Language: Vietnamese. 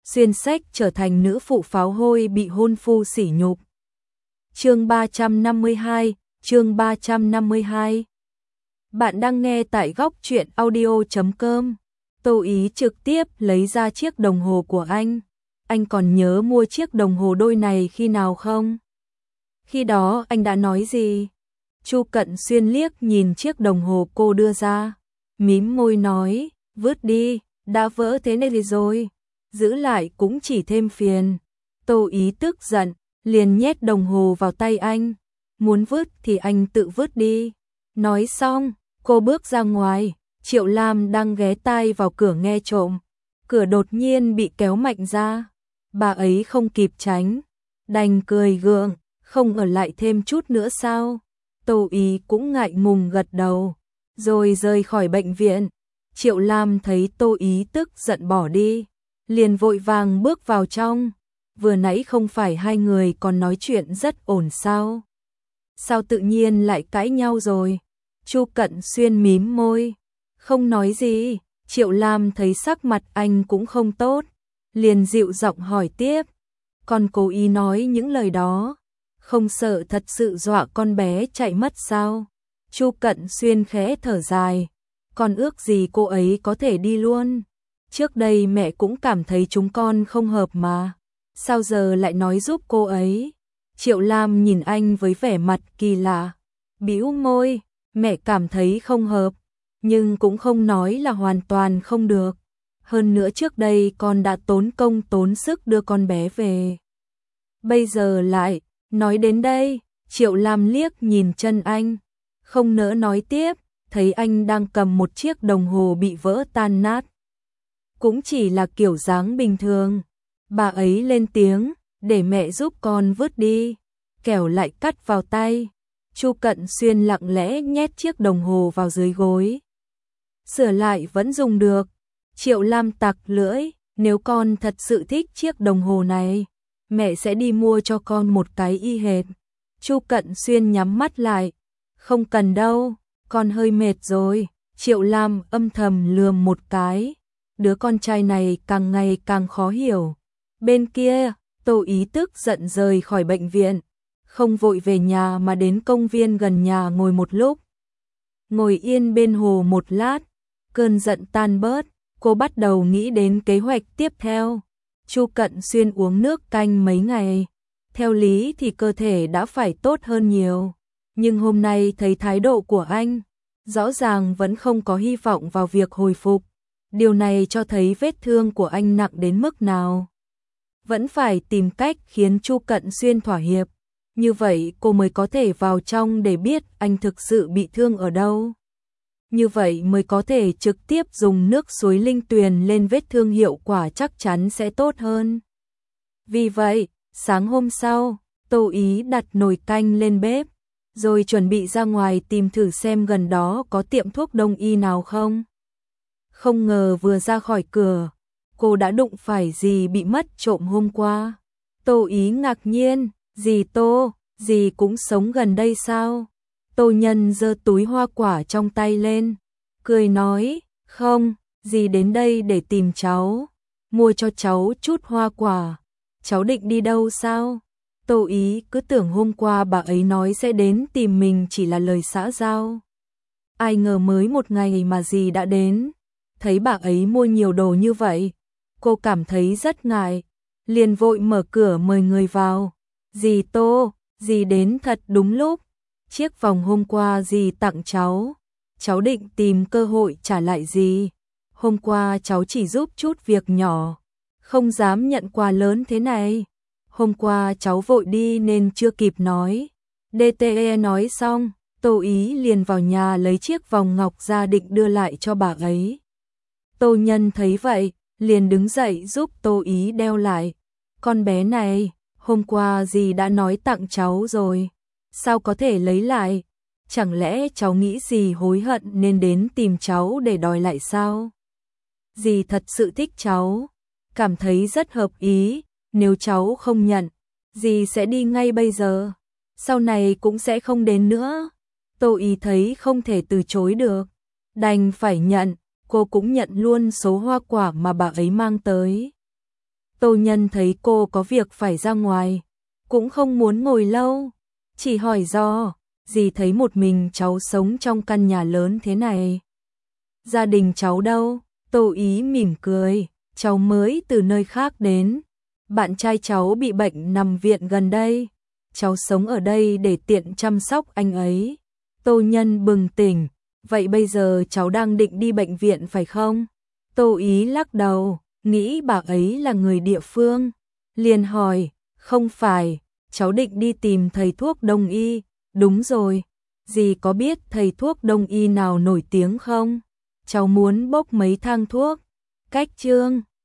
xuyên sách trở thành nữ phụ pháo hôi bị hôn phu sỉ nhục. Chương 352, chương 352. Bạn đang nghe tại góc truyện audio.com. Tô Ý trực tiếp lấy ra chiếc đồng hồ của anh. Anh còn nhớ mua chiếc đồng hồ đôi này khi nào không? Khi đó anh đã nói gì? Chu Cận Xuyên liếc nhìn chiếc đồng hồ cô đưa ra, mím môi nói, vứt đi, đã vỡ thế này rồi, giữ lại cũng chỉ thêm phiền. Tô Ý tức giận, liền nhét đồng hồ vào tay anh, muốn vứt thì anh tự vứt đi. Nói xong, cô bước ra ngoài, Triệu Lam đang ghé tai vào cửa nghe trộm. Cửa đột nhiên bị kéo mạnh ra, bà ấy không kịp tránh, đành cười gượng, không ở lại thêm chút nữa sao? Tô Ý cũng ngại ngùng gật đầu, rồi rời khỏi bệnh viện. Triệu Lam thấy Tô Ý tức giận bỏ đi, liền vội vàng bước vào trong. Vừa nãy không phải hai người còn nói chuyện rất ổn sao? Sao tự nhiên lại cãi nhau rồi? Chu Cận Xuyên mím môi, không nói gì. Triệu Lam thấy sắc mặt anh cũng không tốt, liền dịu giọng hỏi tiếp, còn cố ý nói những lời đó, không sợ thật sự dọa con bé chạy mất sao? Chu Cận Xuyên khẽ thở dài, con ước gì cô ấy có thể đi luôn. Trước đây mẹ cũng cảm thấy chúng con không hợp mà, sao giờ lại nói giúp cô ấy? Triệu Lam nhìn anh với vẻ mặt kỳ lạ, bĩu môi, mẹ cảm thấy không hợp, nhưng cũng không nói là hoàn toàn không được. Hơn nữa trước đây con đã tốn công tốn sức đưa con bé về. Bây giờ lại, nói đến đây, Triệu Lam liếc nhìn chân anh, không nỡ nói tiếp, thấy anh đang cầm một chiếc đồng hồ bị vỡ tan nát. Cũng chỉ là kiểu dáng bình thường. Bà ấy lên tiếng, để mẹ giúp con vứt đi, kẻo lại cắt vào tay. Chu Cận Xuyên lặng lẽ nhét chiếc đồng hồ vào dưới gối. Sửa lại vẫn dùng được. Triệu Lam tặc lưỡi, nếu con thật sự thích chiếc đồng hồ này, mẹ sẽ đi mua cho con một cái y hệt. Chu Cận Xuyên nhắm mắt lại, không cần đâu, con hơi mệt rồi. Triệu Lam âm thầm lườm một cái, đứa con trai này càng ngày càng khó hiểu. Bên kia, Tô Ý tức giận rời khỏi bệnh viện, không vội về nhà mà đến công viên gần nhà ngồi một lúc. Ngồi yên bên hồ một lát, cơn giận tan bớt, cô bắt đầu nghĩ đến kế hoạch tiếp theo. Chu Cận Xuyên uống nước canh mấy ngày, theo lý thì cơ thể đã phải tốt hơn nhiều, nhưng hôm nay thấy thái độ của anh, rõ ràng vẫn không có hy vọng vào việc hồi phục. Điều này cho thấy vết thương của anh nặng đến mức nào. Vẫn phải tìm cách khiến Chu Cận Xuyên thỏa hiệp, như vậy cô mới có thể vào trong để biết anh thực sự bị thương ở đâu. Như vậy mới có thể trực tiếp dùng nước suối linh tuyền lên vết thương, hiệu quả chắc chắn sẽ tốt hơn. Vì vậy, sáng hôm sau, Tô Ý đặt nồi canh lên bếp, rồi chuẩn bị ra ngoài tìm thử xem gần đó có tiệm thuốc đông y nào không. Không ngờ vừa ra khỏi cửa, cô đã đụng phải dì bị mất trộm hôm qua. Tô Ý ngạc nhiên, dì Tô, dì cũng sống gần đây sao? Tô Nhân giơ túi hoa quả trong tay lên, cười nói, không, dì đến đây để tìm cháu, mua cho cháu chút hoa quả. Cháu định đi đâu sao? Tô Ý cứ tưởng hôm qua bà ấy nói sẽ đến tìm mình chỉ là lời xã giao. Ai ngờ mới một ngày mà dì đã đến. Thấy bà ấy mua nhiều đồ như vậy, cô cảm thấy rất ngại, liền vội mở cửa mời người vào. Dì Tô, dì đến thật đúng lúc. Chiếc vòng hôm qua dì tặng cháu định tìm cơ hội trả lại dì. Hôm qua cháu chỉ giúp chút việc nhỏ, không dám nhận quà lớn thế này. Hôm qua cháu vội đi nên chưa kịp nói. DTE nói xong, Tô Ý liền vào nhà lấy chiếc vòng ngọc ra định đưa lại cho bà ấy. Tô Nhân thấy vậy, liền đứng dậy giúp Tô Ý đeo lại. Con bé này, hôm qua dì đã nói tặng cháu rồi, sao có thể lấy lại? Chẳng lẽ cháu nghĩ dì hối hận nên đến tìm cháu để đòi lại sao? Dì thật sự thích cháu, cảm thấy rất hợp ý, nếu cháu không nhận, dì sẽ đi ngay bây giờ, sau này cũng sẽ không đến nữa. Tô Ý thấy không thể từ chối được, đành phải nhận. Cô cũng nhận luôn số hoa quả mà bà ấy mang tới. Tô Nhân thấy cô có việc phải ra ngoài, cũng không muốn ngồi lâu, chỉ hỏi do, dì thấy một mình cháu sống trong căn nhà lớn thế này. Gia đình cháu đâu? Tô Ý mỉm cười, cháu mới từ nơi khác đến. Bạn trai cháu bị bệnh nằm viện gần đây. Cháu sống ở đây để tiện chăm sóc anh ấy. Tô Nhân bừng tỉnh, vậy bây giờ cháu đang định đi bệnh viện phải không? Tô Ý lắc đầu, nghĩ bà ấy là người địa phương. Liền hỏi, không phải, cháu định đi tìm thầy thuốc đông y. Đúng rồi, dì có biết thầy thuốc đông y nào nổi tiếng không? Cháu muốn bốc mấy thang thuốc. Cách Trương